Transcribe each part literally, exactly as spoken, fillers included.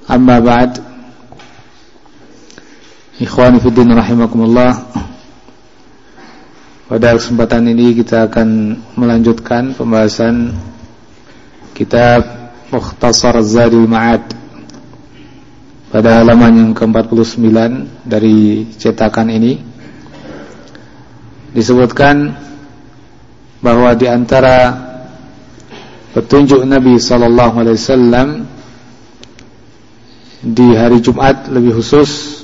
Amma ba'd. Ikhwani fiddin rahimakumullah. Pada kesempatan ini kita akan melanjutkan pembahasan kitab Mukhtasar Zadul Ma'ad pada halaman yang ke empat puluh sembilan dari cetakan ini. Disebutkan bahwa di antara petunjuk Nabi sallallahu alaihi wasallam di hari Jumat, lebih khusus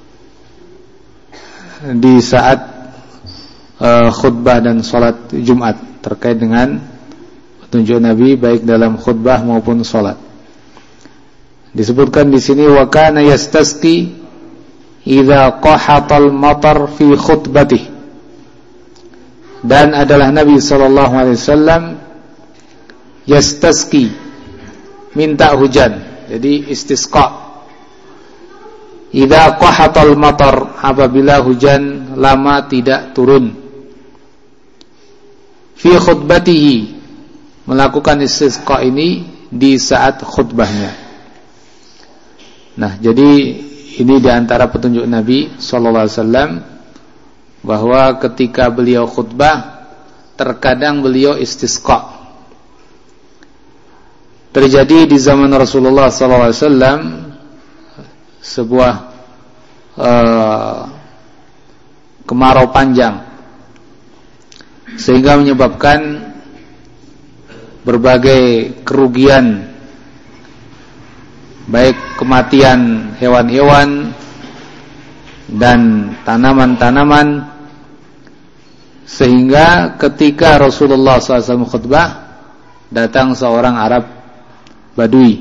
di saat uh, khutbah dan salat Jumat, terkait dengan petunjuk Nabi baik dalam khutbah maupun salat. Disebutkan di sini wa kana yastasqi idza qahatal matar fi khutbatih. Dan adalah Nabi sallallahu alaihi wasallam yastasqi, minta hujan. Jadi istisqa. Idza qahatal matar, apabila hujan lama tidak turun. Fi khutbatihi, melakukan istisqa ini di saat khutbahnya. Nah, jadi ini di antara petunjuk Nabi sallallahu alaihi wasallam bahwa ketika beliau khutbah terkadang beliau istisqa. Terjadi di zaman Rasulullah sallallahu alaihi wasallam sebuah uh, kemarau panjang, sehingga menyebabkan berbagai kerugian, baik kematian hewan-hewan dan tanaman-tanaman, sehingga ketika Rasulullah sallallahu alaihi wasallam khutbah, datang seorang Arab Badui.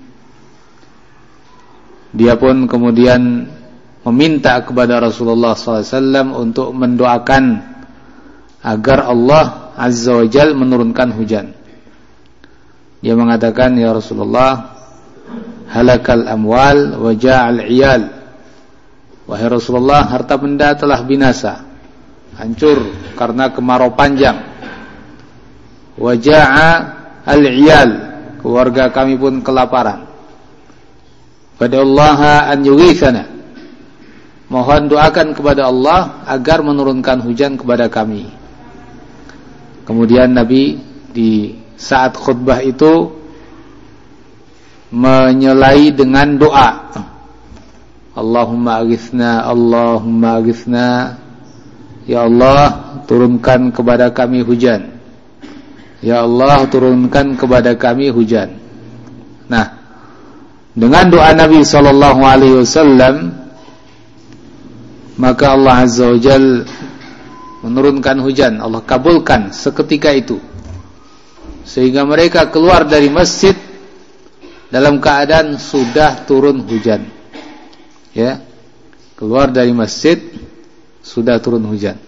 Dia pun kemudian meminta kepada Rasulullah sallallahu alaihi wasallam untuk mendoakan agar Allah Azza wa Jalla menurunkan hujan. Dia mengatakan, ya Rasulullah, halakal amwal wa ja'al iyal. Wahai Rasulullah, harta benda telah binasa, hancur karena kemarau panjang. Wa ja'al iyal, keluarga kami pun kelaparan. Fad'ullaha an yughithana, mohon doakan kepada Allah agar menurunkan hujan kepada kami. Kemudian Nabi di saat khutbah itu menyelai dengan doa, Allahumma aghithna, Allahumma aghithna, ya Allah turunkan kepada kami hujan. Ya Allah turunkan kepada kami hujan. Nah, dengan doa Nabi sallallahu alaihi wasallam, maka Allah Azza wa Jalla menurunkan hujan. Allah kabulkan seketika itu, sehingga mereka keluar dari masjid dalam keadaan sudah turun hujan. Ya, keluar dari masjid sudah turun hujan.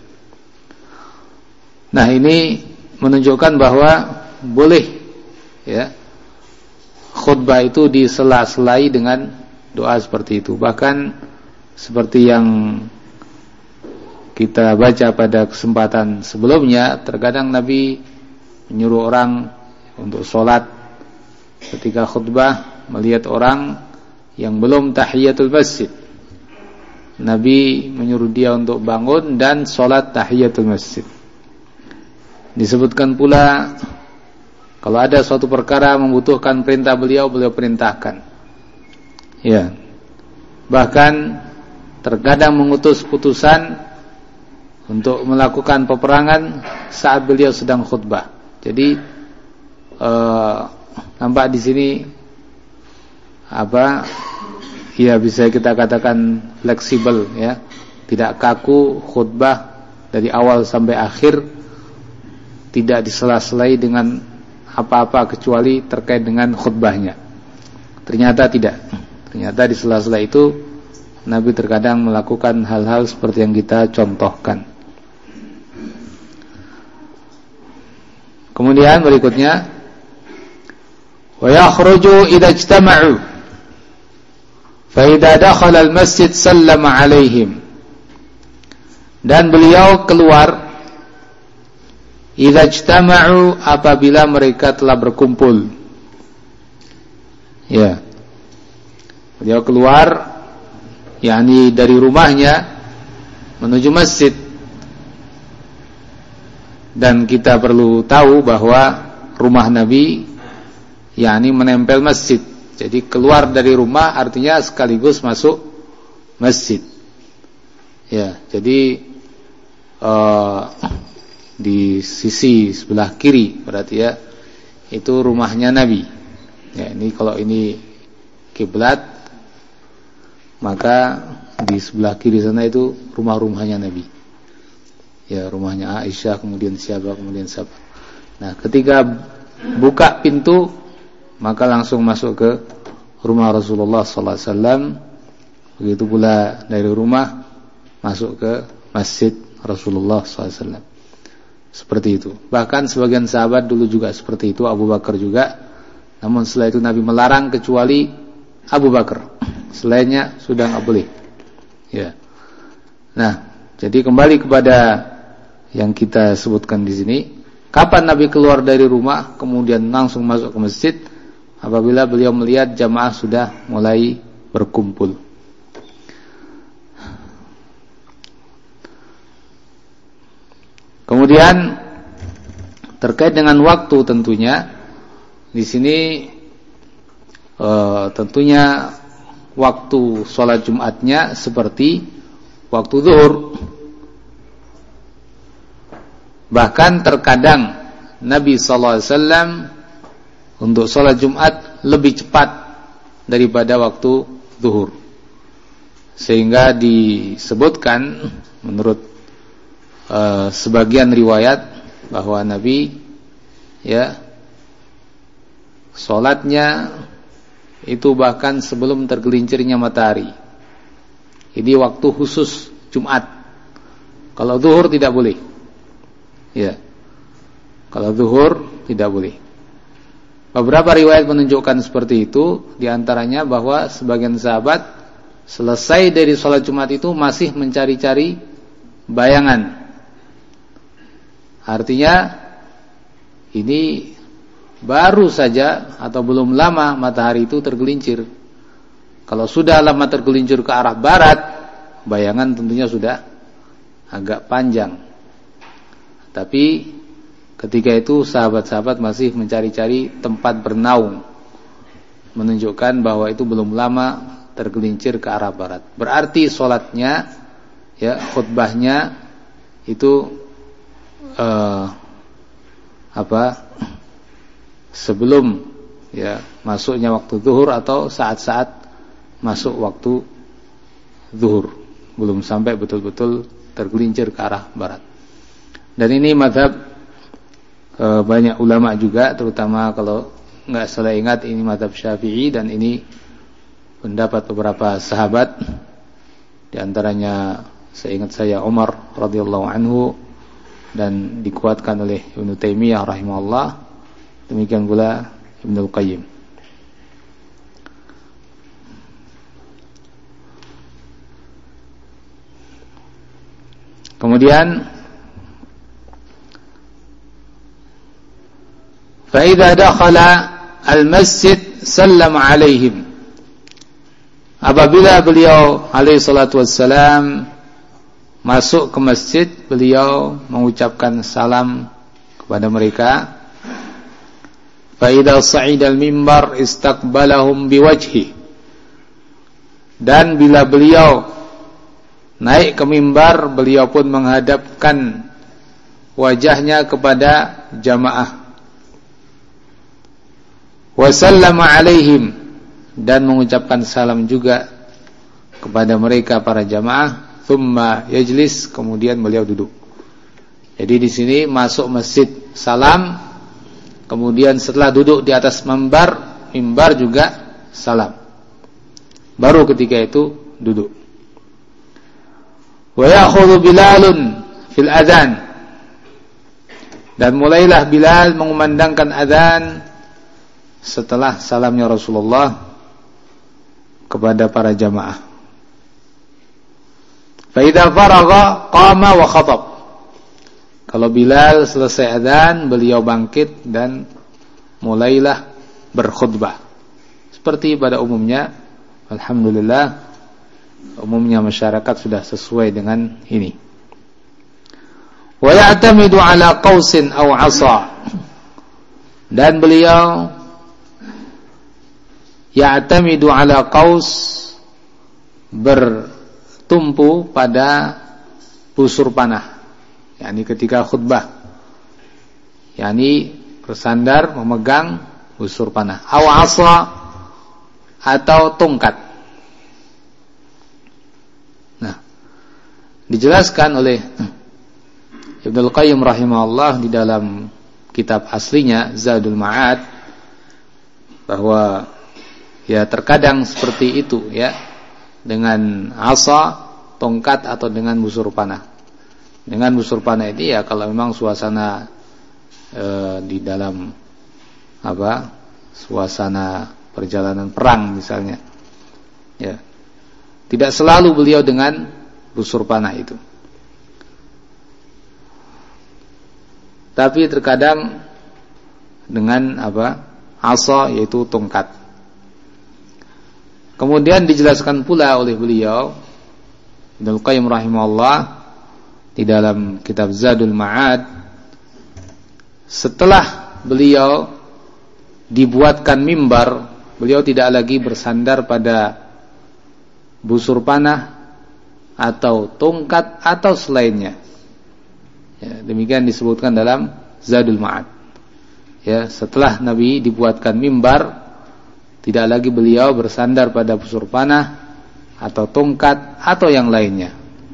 Nah, ini menunjukkan bahwa boleh, ya, khutbah itu disela-selai dengan doa seperti itu. Bahkan seperti yang kita baca pada kesempatan sebelumnya, terkadang Nabi menyuruh orang untuk sholat ketika khutbah, melihat orang yang belum tahiyatul masjid, Nabi menyuruh dia untuk bangun dan sholat tahiyatul masjid. Disebutkan pula, kalau ada suatu perkara membutuhkan perintah beliau, beliau perintahkan. Ya. Bahkan terkadang mengutus putusan untuk melakukan peperangan saat beliau sedang khutbah. Jadi eh, nampak di sini apa? Ya, bisa kita katakan fleksibel, ya. Tidak kaku khutbah dari awal sampai akhir, tidak disela-selai dengan apa-apa kecuali terkait dengan khutbahnya. Ternyata tidak. Ternyata di sela-sela itu Nabi terkadang melakukan hal-hal seperti yang kita contohkan. Kemudian berikutnya, wa yakhruju idza ijtama'u fa idza dakhala al-masjid sallama 'alaihim. Dan beliau keluar idza ijtama'u, apabila mereka telah berkumpul. Ya. Beliau keluar yakni dari rumahnya menuju masjid. Dan kita perlu tahu bahwa rumah Nabi yakni menempel masjid. Jadi keluar dari rumah artinya sekaligus masuk masjid. Ya, jadi uh, di sisi sebelah kiri berarti ya itu rumahnya Nabi. Ya, ini kalau ini kiblat maka di sebelah kiri sana itu rumah-rumahnya Nabi. Ya, rumahnya Aisyah, kemudian siapa, kemudian siapa. Nah, ketika buka pintu maka langsung masuk ke rumah Rasulullah sallallahu alaihi wasallam. Begitu pula dari rumah masuk ke masjid Rasulullah sallallahu alaihi wasallam. Seperti itu. Bahkan sebagian sahabat dulu juga seperti itu, Abu Bakar juga. Namun setelah itu Nabi melarang kecuali Abu Bakar. Selainnya sudah enggak boleh. Ya. Nah, jadi kembali kepada yang kita sebutkan di sini, kapan Nabi keluar dari rumah kemudian langsung masuk ke masjid? Apabila beliau melihat jamaah sudah mulai berkumpul. Kemudian terkait dengan waktu tentunya di sini e, tentunya waktu sholat Jumatnya seperti waktu zuhur. Bahkan terkadang Nabi sallallahu alaihi wasallam untuk sholat Jumat lebih cepat daripada waktu zuhur. Sehingga disebutkan menurut uh, sebagian riwayat bahwa Nabi ya sholatnya itu bahkan sebelum tergelincirnya matahari. Ini waktu khusus Jumat. Kalau zuhur tidak boleh. Ya. Kalau zuhur tidak boleh. Beberapa riwayat menunjukkan seperti itu, di antaranya bahwa sebagian sahabat selesai dari sholat Jumat itu masih mencari-cari bayangan. Artinya ini baru saja atau belum lama matahari itu tergelincir. Kalau sudah lama tergelincir ke arah barat, bayangan tentunya sudah agak panjang. Tapi ketika itu sahabat-sahabat masih mencari-cari tempat bernaung, menunjukkan bahwa itu belum lama tergelincir ke arah barat. Berarti sholatnya, ya khutbahnya itu eh, apa? Sebelum ya masuknya waktu zuhur atau saat-saat masuk waktu zuhur, belum sampai betul-betul tergelincir ke arah barat. Dan ini mazhab e, banyak ulama juga, terutama kalau nggak salah ingat ini mazhab Syafi'i, dan ini pendapat beberapa sahabat, di antaranya seingat saya Umar radhiyallahu anhu, dan dikuatkan oleh Ibnu Taimiyah rahimahullah, demikian pula Ibnu Qayyim. Kemudian فإذا دخل المسجد سلم عليهم. Apabila beliau alaihi salatu wassalam masuk ke masjid, beliau mengucapkan salam kepada mereka. فإذا صعد المنبر استقبلهم بوجهه. Dan bila beliau naik ke mimbar, beliau pun menghadapkan wajahnya kepada jamaah. Wa sallama alaihim, dan mengucapkan salam juga kepada mereka para jamaah. Thumma yajlis, kemudian beliau duduk. Jadi di sini masuk masjid salam, kemudian setelah duduk di atas mimbar, mimbar juga salam. Baru ketika itu duduk. Wa ya'khudhu Bilalun fil adzan, dan mulailah Bilal mengumandangkan adzan setelah salamnya Rasulullah kepada para jamaah. Fa idza faragha qama wa khatab. Kalau Bilal selesai adzan, beliau bangkit dan mulailah berkhutbah. Seperti pada umumnya alhamdulillah umumnya masyarakat sudah sesuai dengan ini. Wa ya'tamidu ala qausin aw 'asa. Dan beliau ya'tamidu ala qaus, bertumpu pada busur panah. yakni ketika khutbah, yakni bersandar memegang busur panah, aw 'asa atau tongkat. Nah, dijelaskan oleh Ibnul Qayyim rahimahullah di dalam kitab aslinya Zadul Ma'ad bahwa ya terkadang seperti itu ya, dengan asa, tongkat atau dengan busur panah. Dengan busur panah ini ya kalau memang suasana e, di dalam apa? Suasana perjalanan perang misalnya. Ya. Tidak selalu beliau dengan busur panah itu. Tapi terkadang dengan apa? Asa, yaitu tongkat. Kemudian dijelaskan pula oleh beliau Ibnul Qayyim rahimahullah di dalam kitab Zadul Ma'ad, setelah beliau dibuatkan mimbar, beliau tidak lagi bersandar pada busur panah atau tongkat atau selainnya. Ya, demikian disebutkan dalam Zadul Ma'ad. Ya, setelah Nabi dibuatkan mimbar, tidak lagi beliau bersandar pada busur panah atau tongkat atau yang lainnya.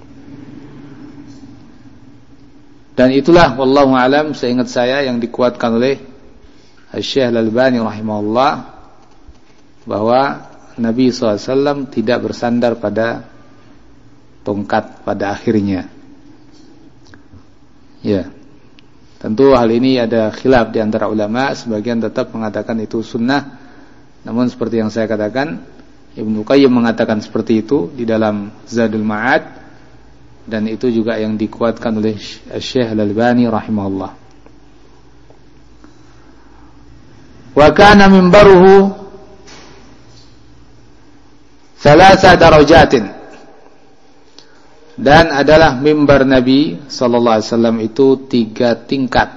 Dan itulah wallahu alam, seingat saya, yang dikuatkan oleh Syekh Al-Albani rahimahullah, bahwa Nabi shallallahu alaihi wasallam tidak bersandar pada tongkat pada akhirnya. Ya, tentu hal ini ada khilaf di antara ulama. Sebagian tetap mengatakan itu sunnah, namun seperti yang saya katakan, Ibnu Qayyim mengatakan seperti itu di dalam Zadul Ma'ad, dan itu juga yang dikuatkan oleh Syekh Al-Albani rahimahullah. Wa kana mimbaruhu thalatha darajatin. Dan adalah mimbar Nabi sallallahu alaihi wasallam itu tiga tingkat.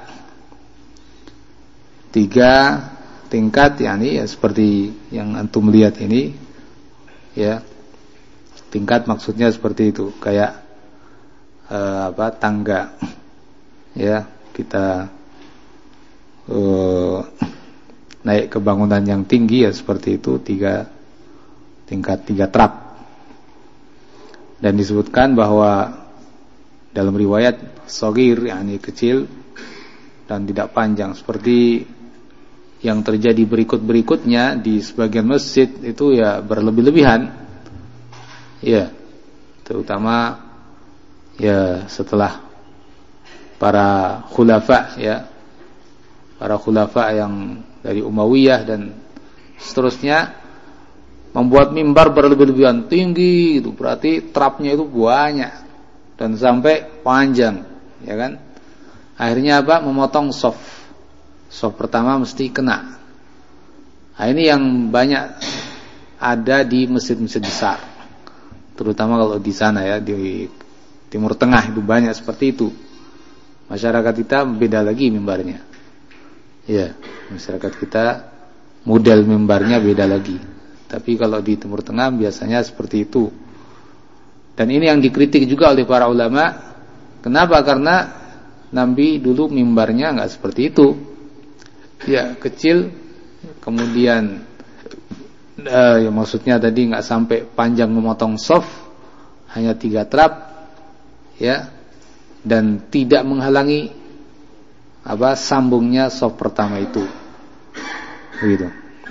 Tiga tingkat, yakni ya seperti yang antum lihat ini. Ya. Tingkat maksudnya seperti itu, kayak eh, apa? Tangga. Ya, kita eh, naik ke bangunan yang tinggi ya seperti itu, tiga tingkat, tiga trap. Dan disebutkan bahwa dalam riwayat shagir, yakni kecil dan tidak panjang, seperti yang terjadi berikut-berikutnya di sebagian masjid itu ya berlebih-lebihan. Ya, terutama ya setelah para khulafa ya, para khulafa yang dari Umayyah dan seterusnya membuat mimbar berlebih-lebihan tinggi itu, berarti trapnya itu banyak dan sampai panjang, ya kan? Akhirnya apa? Memotong shaf. Shaf pertama mesti kena. Nah, ini yang banyak ada di masjid-masjid besar, terutama kalau di sana ya, di Timur Tengah itu banyak seperti itu. Masyarakat kita beda lagi mimbarnya. Ya, masyarakat kita model mimbarnya beda lagi. Tapi kalau di Timur Tengah biasanya seperti itu. Dan ini yang dikritik juga oleh para ulama. Kenapa? Karena Nabi dulu mimbarnya enggak seperti itu. Ya, kecil, kemudian eh, ya maksudnya tadi enggak sampai panjang memotong shaf, hanya tiga trap, ya, dan tidak menghalangi apa sambungnya shaf pertama itu. Begitu.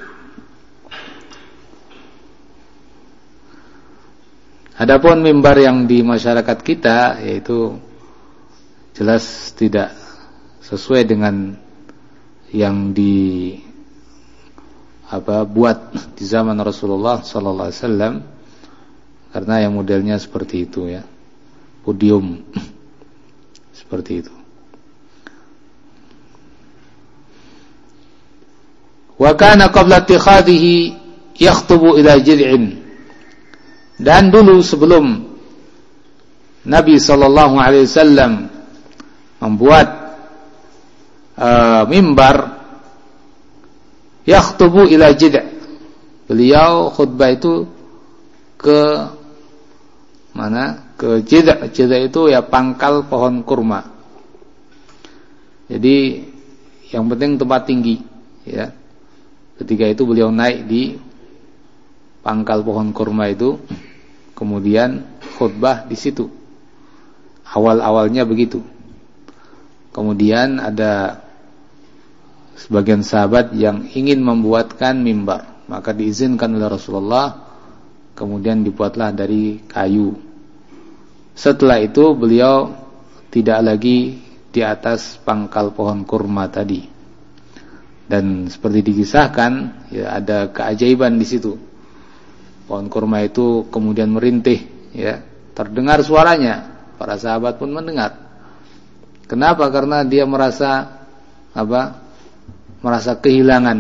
Adapun mimbar yang di masyarakat kita, yaitu jelas tidak sesuai dengan yang di apa buat di zaman Rasulullah sallallahu alaihi wasallam, karena yang modelnya seperti itu ya, podium seperti itu. Wa kana qabla ittikhadhihi yakhtubu ila jid'in Dan dulu sebelum Nabi sallallahu alaihi wasallam membuat uh, mimbar yakhtubu ila jid', beliau khutbah itu ke mana? Ke jid'. Jid' itu ya pangkal pohon kurma. Jadi yang penting tempat tinggi, ya. Ketika itu beliau naik di pangkal pohon kurma itu, kemudian khutbah di situ. Awal-awalnya begitu. Kemudian ada sebagian sahabat yang ingin membuatkan mimbar, maka diizinkan oleh Rasulullah, kemudian dibuatlah dari kayu. Setelah itu beliau tidak lagi di atas pangkal pohon kurma tadi. Dan seperti dikisahkan, ya, ada keajaiban di situ. Pohon kurma itu kemudian merintih, ya, terdengar suaranya. Para sahabat pun mendengar. Kenapa? Karena dia merasa apa? Merasa kehilangan.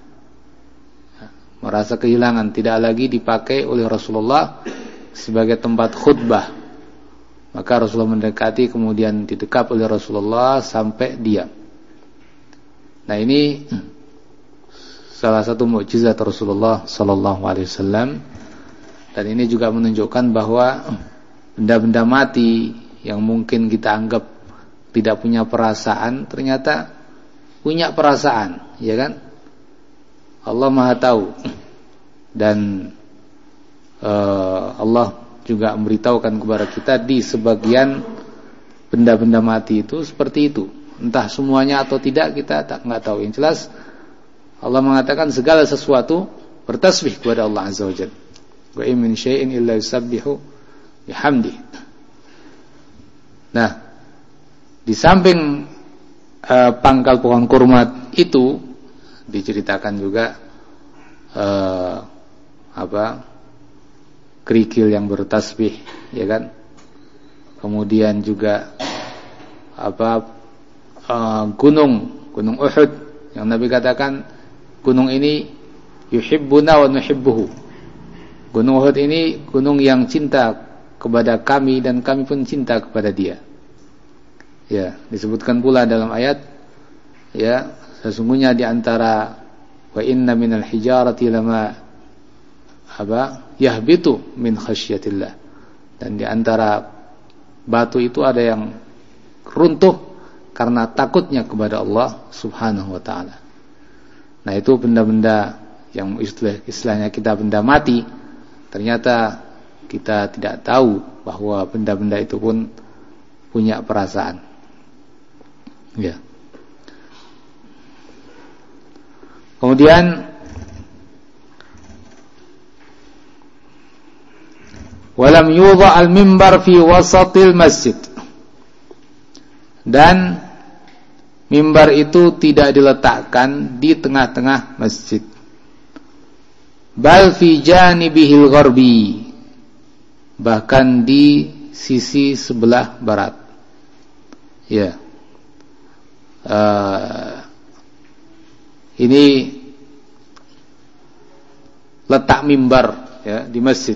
Merasa kehilangan, tidak lagi dipakai oleh Rasulullah sebagai tempat khutbah. Maka Rasulullah mendekati, kemudian didekap oleh Rasulullah sampai diam. Nah, ini salah satu mukjizat Rasulullah sallallahu alaihi wasallam, dan ini juga menunjukkan bahwa benda-benda mati yang mungkin kita anggap tidak punya perasaan, ternyata punya perasaan, ya kan? Allah Maha tahu. Dan uh, Allah juga memberitahukan kepada kita di sebagian benda-benda mati itu seperti itu. Entah semuanya atau tidak, kita tak nggak tahu. Yang jelas Allah mengatakan segala sesuatu bertasbih kepada Allah Azza wa Jalla. Wa in min syai'in illa yusabbihu bihamdi. Nah, di samping uh, pangkal pohon kurma itu diceritakan juga uh, apa? kerikil yang bertasbih, ya kan? Kemudian juga apa? Uh, gunung, gunung Uhud yang Nabi katakan gunung ini yuhibbuna wa nuhibbuhu. Gunung Uhud ini gunung yang cinta kepada kami dan kami pun cinta kepada dia. Ya, disebutkan pula dalam ayat, ya, sesungguhnya di antara wa inna minal hijarati lama apa? yahbitu min khasyatillah. Dan di antara batu itu ada yang runtuh karena takutnya kepada Allah Subhanahu wa taala. Nah, itu benda-benda yang istilah, istilahnya kita benda mati. Ternyata kita tidak tahu bahwa benda-benda itu pun punya perasaan. Ya. Kemudian walam yudha al-mimbar fi wasatil masjid. Dan mimbar itu tidak diletakkan di tengah-tengah masjid. Bal fi janibihil gharbi, bahkan di sisi sebelah barat. Ya. Uh, ini letak mimbar, ya, di masjid.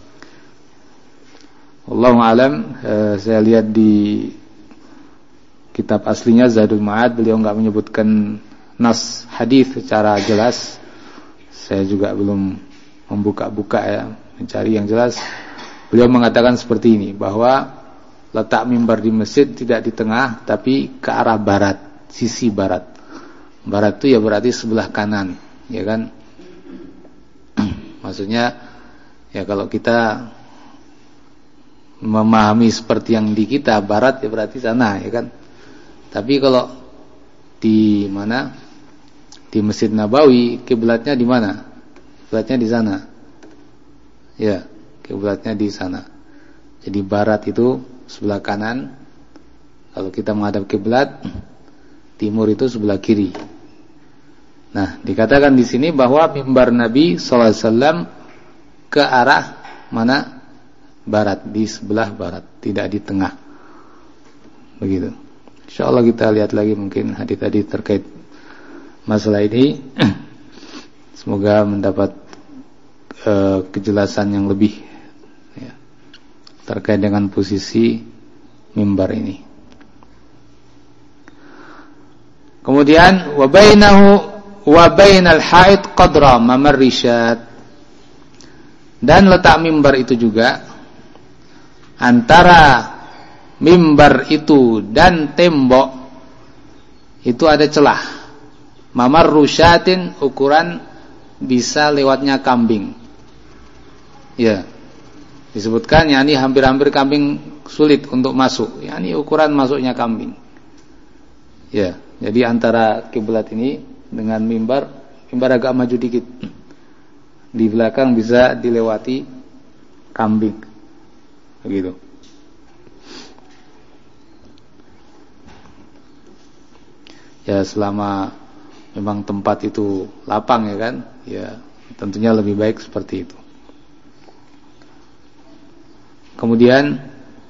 Wallahu alam, uh, saya lihat di kitab aslinya Zadul Ma'ad beliau enggak menyebutkan nas hadis secara jelas. Saya juga belum membuka-buka, ya, mencari yang jelas. Beliau mengatakan seperti ini, bahwa letak mimbar di masjid tidak di tengah tapi ke arah barat, sisi barat. Barat itu ya berarti sebelah kanan, ya kan? Maksudnya ya kalau kita memahami seperti yang di kita, barat ya berarti sana, ya kan? Tapi kalau di mana? Di Masjid Nabawi, kiblatnya di mana? Kiblatnya di sana. Ya, kiblatnya di sana. Jadi barat itu sebelah kanan. Kalau kita menghadap kiblat, timur itu sebelah kiri. Nah, dikatakan di sini bahwa mimbar Nabi sallallahu alaihi wasallam ke arah mana? Barat, di sebelah barat, tidak di tengah. Begitu. Insyaallah kita lihat lagi mungkin hadis-hadis terkait masalah ini. Semoga mendapat uh, kejelasan yang lebih terkait dengan posisi mimbar ini. Kemudian wa bainahu wa bainal haid qadra mamarrisyat, dan letak mimbar itu juga antara mimbar itu dan tembok itu ada celah. Mamarrusyatin, ukuran bisa lewatnya kambing. Ya. Disebutkan yakni hampir-hampir kambing sulit untuk masuk. Yakni ukuran masuknya kambing. Ya. Jadi antara kiblat ini dengan mimbar, mimbar agak maju dikit. Di belakang bisa dilewati kambing. Begitu. Ya, selama memang tempat itu lapang ya kan, ya tentunya lebih baik seperti itu. Kemudian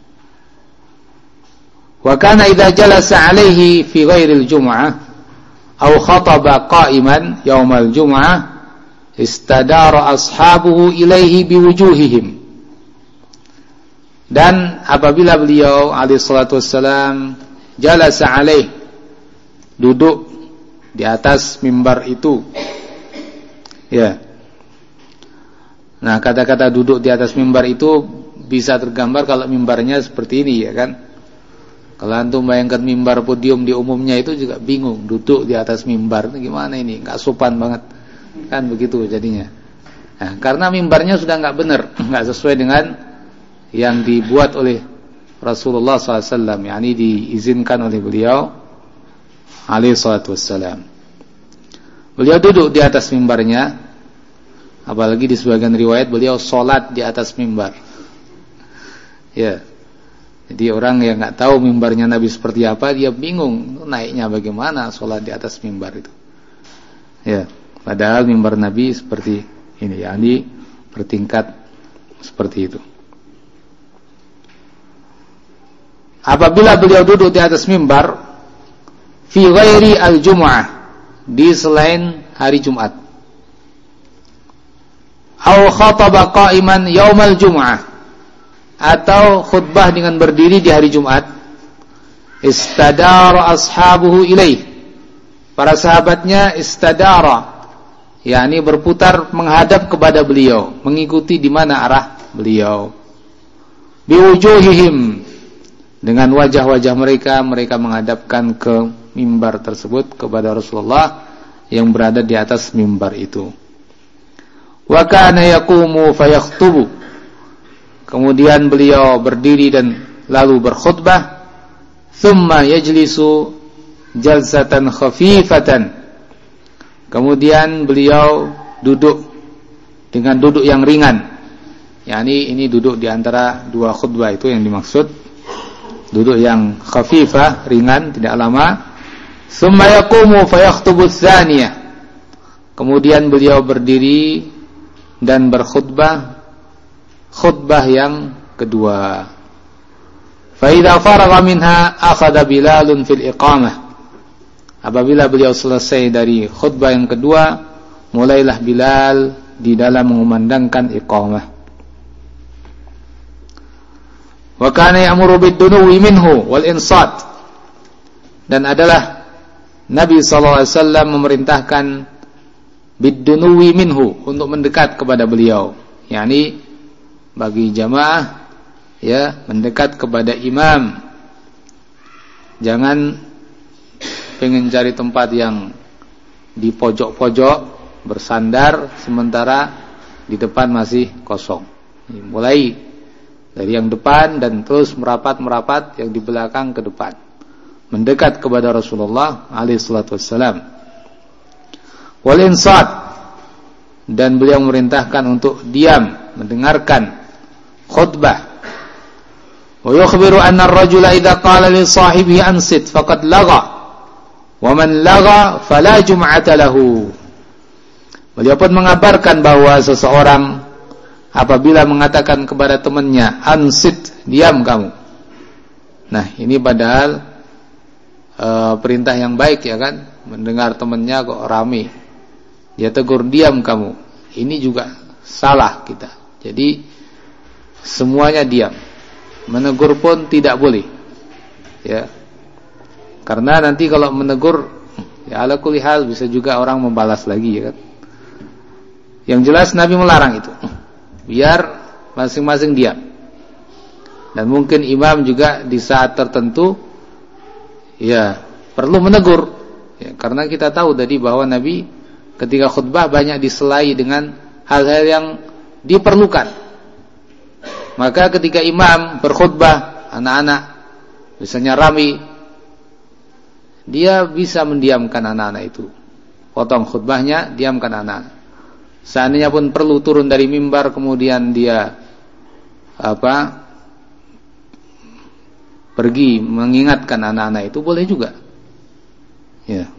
wa kana idza jalasa alaihi fi ghairil jum'ah aw khataba qa'iman yaumal jum'ah istadara ashabuhu ilaihi biwujuhihim. Dan apabila beliau alaihi salatu wassalam jalasa alaih, duduk di atas mimbar itu, ya. Nah, kata-kata duduk di atas mimbar itu bisa tergambar kalau mimbarnya seperti ini, ya kan? Kalau antum bayangkan mimbar podium di umumnya itu juga bingung, duduk di atas mimbar itu gimana ini? Enggak sopan banget. Kan begitu jadinya. Nah, karena mimbarnya sudah enggak benar, enggak sesuai dengan yang dibuat oleh Rasulullah shallallahu alaihi wasallam, yakni diizinkan oleh beliau alaihi salatu wassalam. Beliau duduk di atas mimbarnya, apalagi di sebagian riwayat beliau sholat di atas mimbar. Ya, jadi orang yang nggak tahu mimbarnya Nabi seperti apa, dia bingung naiknya bagaimana sholat di atas mimbar itu. Ya, padahal mimbar Nabi seperti ini, yakni bertingkat seperti itu. Apabila beliau duduk di atas mimbar fi ghairi al-jum'ah, di selain hari Jumat, aw khataba qa'iman yaumal jum'ah, atau khutbah dengan berdiri di hari Jumat, istadara ashabuhu ilaih, para sahabatnya istadara, yakni berputar menghadap kepada beliau, mengikuti di mana arah beliau. Biwujuhihim, dengan wajah-wajah mereka, mereka menghadapkan ke mimbar tersebut kepada Rasulullah yang berada di atas mimbar itu. Wa kana yaqumu fayakhtubu, kemudian beliau berdiri dan lalu berkhutbah. Thumma yajlisu jalsatan khafifatan, kemudian beliau duduk dengan duduk yang ringan, yakni ini duduk di antara dua khutbah itu yang dimaksud, duduk yang khafifah, ringan, tidak lama. Tsumma yaqumu fayakhtubu tsaniyah, kemudian beliau berdiri dan berkhutbah khutbah yang kedua. Fa idza faragha minha akhadha Bilalun fil iqamah, apabila beliau selesai dari khutbah yang kedua, mulailah Bilal di dalam mengumandangkan iqamah. Wa kana ya'muru bid-dunuwi minhu wal insat, dan adalah Nabi sallallahu alaihi wasallam memerintahkan bid-dunuwi minhu, untuk mendekat kepada beliau, yakni bagi jamaah ya mendekat kepada imam. Jangan pengen cari tempat yang di pojok-pojok bersandar sementara di depan masih kosong. Mulai dari yang depan dan terus merapat-merapat yang di belakang ke depan, mendekat kepada Rasulullah alaihi salatu wassalam. Wal insat, dan beliau memerintahkan untuk diam mendengarkan khutbah. Wa yukhbiru anna ar-rajula idza qala li sahibihi ansit faqad lagha wa man lagha fala jum'ata lahu. Beliau pun mengabarkan bahwa seseorang apabila mengatakan kepada temannya ansit, diam kamu. Nah, ini padahal e, perintah yang baik ya kan, mendengar temannya kok rame, dia tegur diam kamu. Ini juga salah kita. Jadi semuanya diam. menegur pun tidak boleh. Ya. Karena nanti kalau menegur, ya ala kulli hal bisa juga orang membalas lagi, ya kan. Yang jelas Nabi melarang itu. Biar masing-masing diam. Dan mungkin imam juga di saat tertentu ya perlu menegur. Ya, karena kita tahu tadi bahwa Nabi ketika khutbah banyak diselai dengan hal-hal yang diperlukan. Maka ketika imam berkhutbah, anak-anak misalnya ramai, dia bisa mendiamkan anak-anak itu. Potong khutbahnya, diamkan anak-anak. Seandainya pun perlu turun dari mimbar kemudian dia apa? pergi mengingatkan anak-anak itu boleh juga. Ya.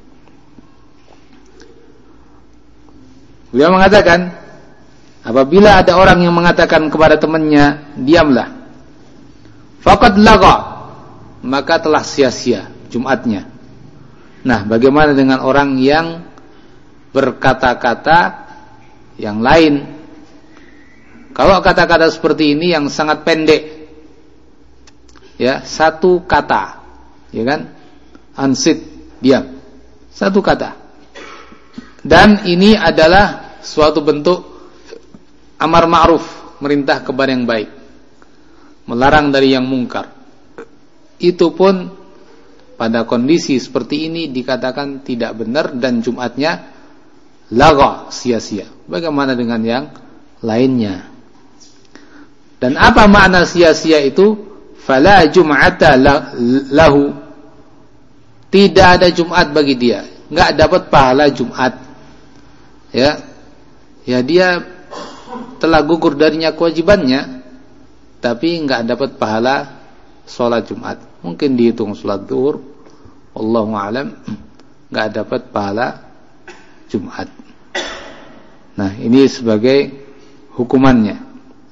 Beliau mengatakan, apabila ada orang yang mengatakan kepada temannya, diamlah, faqad lagha, maka telah sia-sia Jumatnya. Nah, bagaimana dengan orang yang berkata-kata yang lain? Kalau kata-kata seperti ini yang sangat pendek, ya, satu kata, ya kan? Ansit, diam. Satu kata. Dan ini adalah suatu bentuk amar ma'ruf, merintah kepada yang baik, melarang dari yang mungkar. Itu pun pada kondisi seperti ini dikatakan tidak benar dan Jumatnya lagha, sia-sia. Bagaimana dengan yang lainnya? Dan apa makna sia-sia itu? Fala jum'ata lahu, tidak ada Jumat bagi dia, enggak dapat pahala Jumat. Ya. Ya, dia telah gugur darinya kewajibannya, tapi enggak dapat pahala salat Jumat. Mungkin dihitung salat zuhur, wallahu a'lam, enggak dapat pahala Jumat. Nah, ini sebagai hukumannya.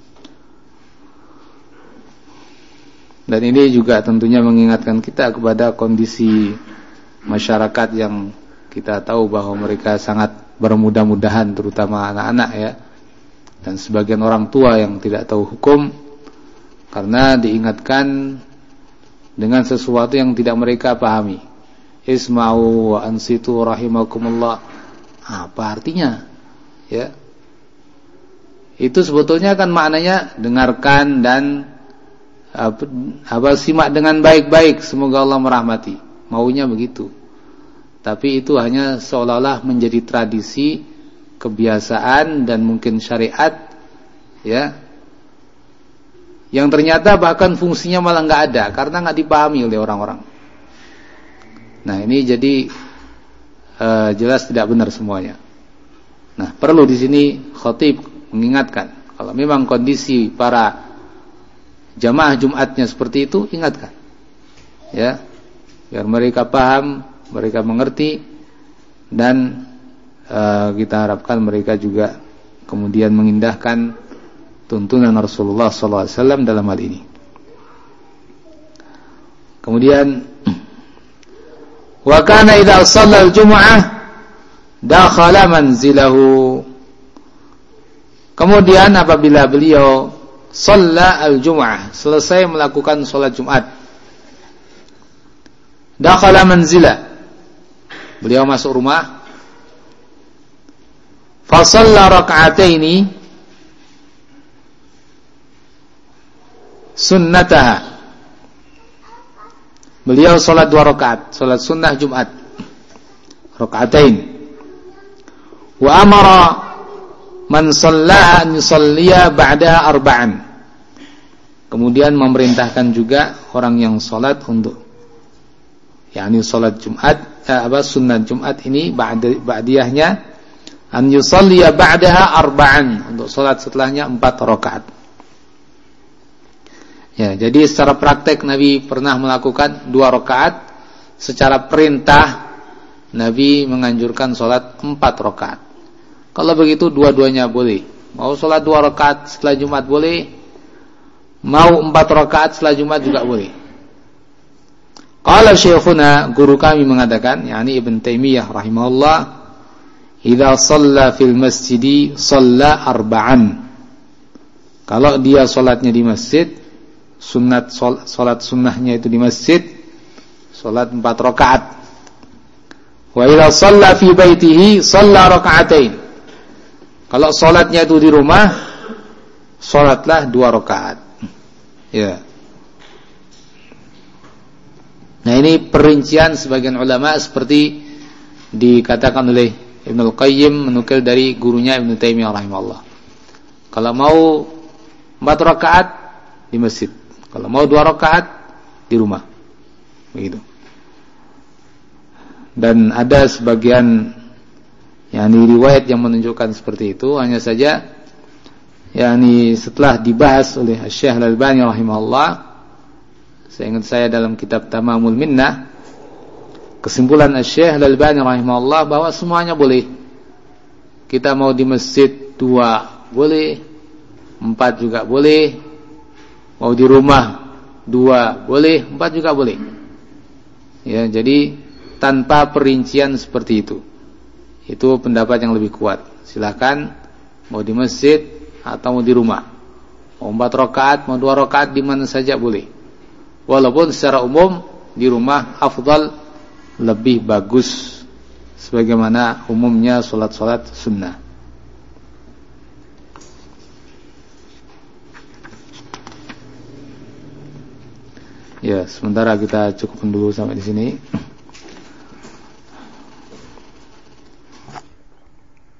Dan ini juga tentunya mengingatkan kita kepada kondisi masyarakat yang kita tahu bahwa mereka sangat bermudah-mudahan, terutama anak-anak, ya. Dan sebagian orang tua yang tidak tahu hukum karena diingatkan dengan sesuatu yang tidak mereka pahami. Isma'u wa ansitu rahimakumullah. Apa artinya? Ya. Itu sebetulnya kan maknanya dengarkan dan apa, apa simak dengan baik-baik, semoga Allah merahmati. Maunya begitu. Tapi itu hanya seolah-olah menjadi tradisi, kebiasaan dan mungkin syariat, ya. Yang ternyata bahkan fungsinya malah enggak ada karena enggak dipahami oleh orang-orang. Nah, ini jadi uh, jelas tidak benar semuanya. Nah, perlu di sini khatib mengingatkan, kalau memang kondisi para jamaah Jumatnya seperti itu, ingatkan, ya, biar mereka paham, mereka mengerti, dan uh, kita harapkan mereka juga kemudian mengindahkan tuntunan Rasulullah sallallahu alaihi wasallam dalam hal ini. Kemudian, wa kana idza shalla al-jum'ah dakhala manzilahu. Kemudian apabila beliau shalla al-jum'ah, selesai melakukan salat Jumat, dakhala manzila, beliau masuk rumah, fa shalla rak'ataini sunnataha, beliau salat dua rakaat, salat sunnah Jumat, rak'atain, wa amara man shalla an yusalliya ba'da arba'an, kemudian memerintahkan juga orang yang salat untuk, yakni salat Jumat, eh, apa sunnah Jumat ini ba'da ba'diyahnya, an yusalliya ba'daha arba'an, untuk salat setelahnya empat rakaat. Ya, jadi secara praktek Nabi pernah melakukan dua rakaat. Secara perintah Nabi menganjurkan salat empat rakaat. Kalau begitu dua-duanya boleh. Mau salat dua rakaat setelah Jumat boleh, mau empat rakaat setelah Jumat juga boleh. Qala syekhuna, guru kami mengatakan, yakni Ibn Taimiyah rahimahullah, idza shalla fil masjidi shalla arba'an. Kalau dia salatnya di masjid, sunat salat sunnahnya itu di masjid, salat empat rakaat. Wa idza shalla fi baitihi shalla raka'atain. Kalau salatnya itu di rumah, salatlah dua rakaat. Ya. Nah, ini perincian sebagian ulama seperti dikatakan oleh Ibnu Al-Qayyim menukil dari gurunya Ibnu Taimiyah rahimahullah. Kalau mau empat rakaat di masjid, kalau mau dua rakaat di rumah. Begitu. Dan ada sebagian yakni riwayat yang menunjukkan seperti itu, hanya saja yakni setelah dibahas oleh Syekh Al-Albani rahimahullah, saya ingat saya dalam kitab Tamamul Minnah, kesimpulan Syekh Al-Albani rahimahullah bahwa semuanya boleh. Kita mau di masjid dua boleh, empat juga boleh, mau di rumah dua boleh, empat juga boleh. Ya, jadi tanpa perincian seperti itu. Itu pendapat yang lebih kuat. Silakan mau di masjid atau mau di rumah. Mau empat rakaat, mau dua rakaat di mana saja boleh. Walaupun secara umum di rumah afdal, lebih bagus sebagaimana umumnya salat-salat sunnah. Ya, sementara kita cukupkan dulu sampai di sini.